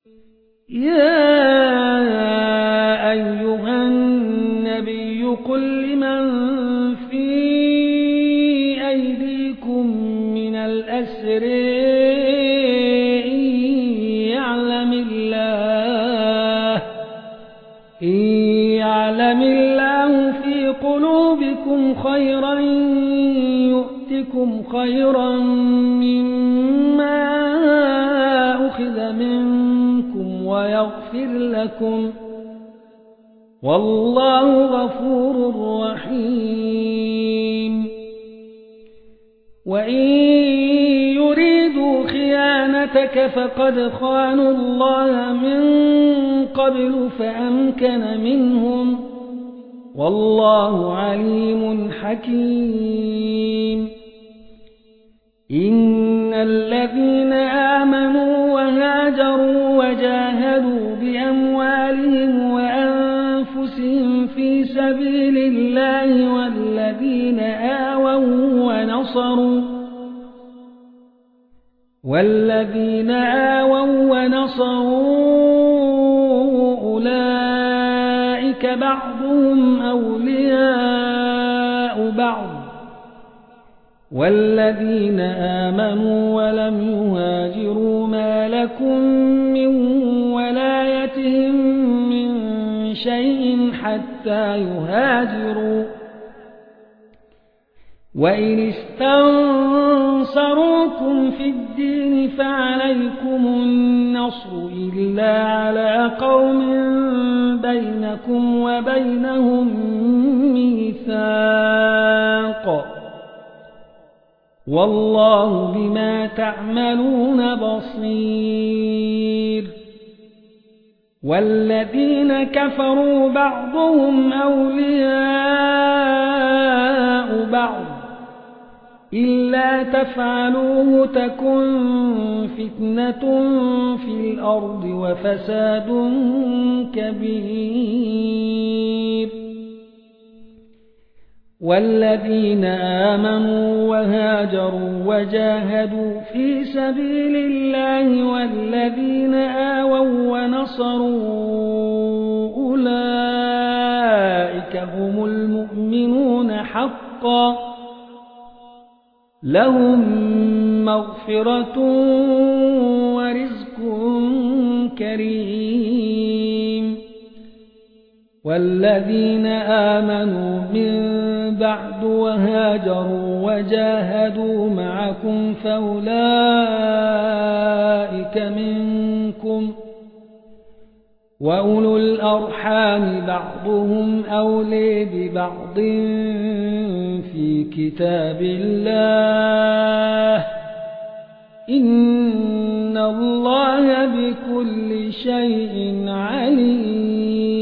يا أيها النبي قل لمن في أيديكم من الأسر إن يعلم الله في قلوبكم خيرا يؤتكم خيرا مما أخذ منكم ويغفر لكم والله غفور رحيم. وإن يريدوا خيانتك فقد خانوا الله من قبل فأمكن منهم والله عليم حكيم. إن الذين آمنوا وهاجروا وجاهدوا بأموالهم وأنفسهم في سبيل الله والذين آووا ونصروا أولئك بعضهم أولياء بعض والذين آمنوا ولم يهاجروا ما لكم من ولايتهم من شيء حتى يهاجروا وإن استنصروكم في الدين فعليكم النصر إلا على قوم بينكم وبينهم ميثاق والله بما تعملون بصير. والذين كفروا بعضهم أولياء بعض إلا تفعلوه تكن فتنة في الأرض وفساد كبير. والذين آمنوا وهاجروا وجاهدوا في سبيل الله والذين آووا ونصروا أولئك هم المؤمنون حقا لهم مغفرة ورزق كريم. والذين آمنوا من بعد وهاجروا وجاهدوا معكم فأولئك منكم وأولو الأرحام بعضهم أولي ببعض في كتاب الله إن الله بكل شيء عليم.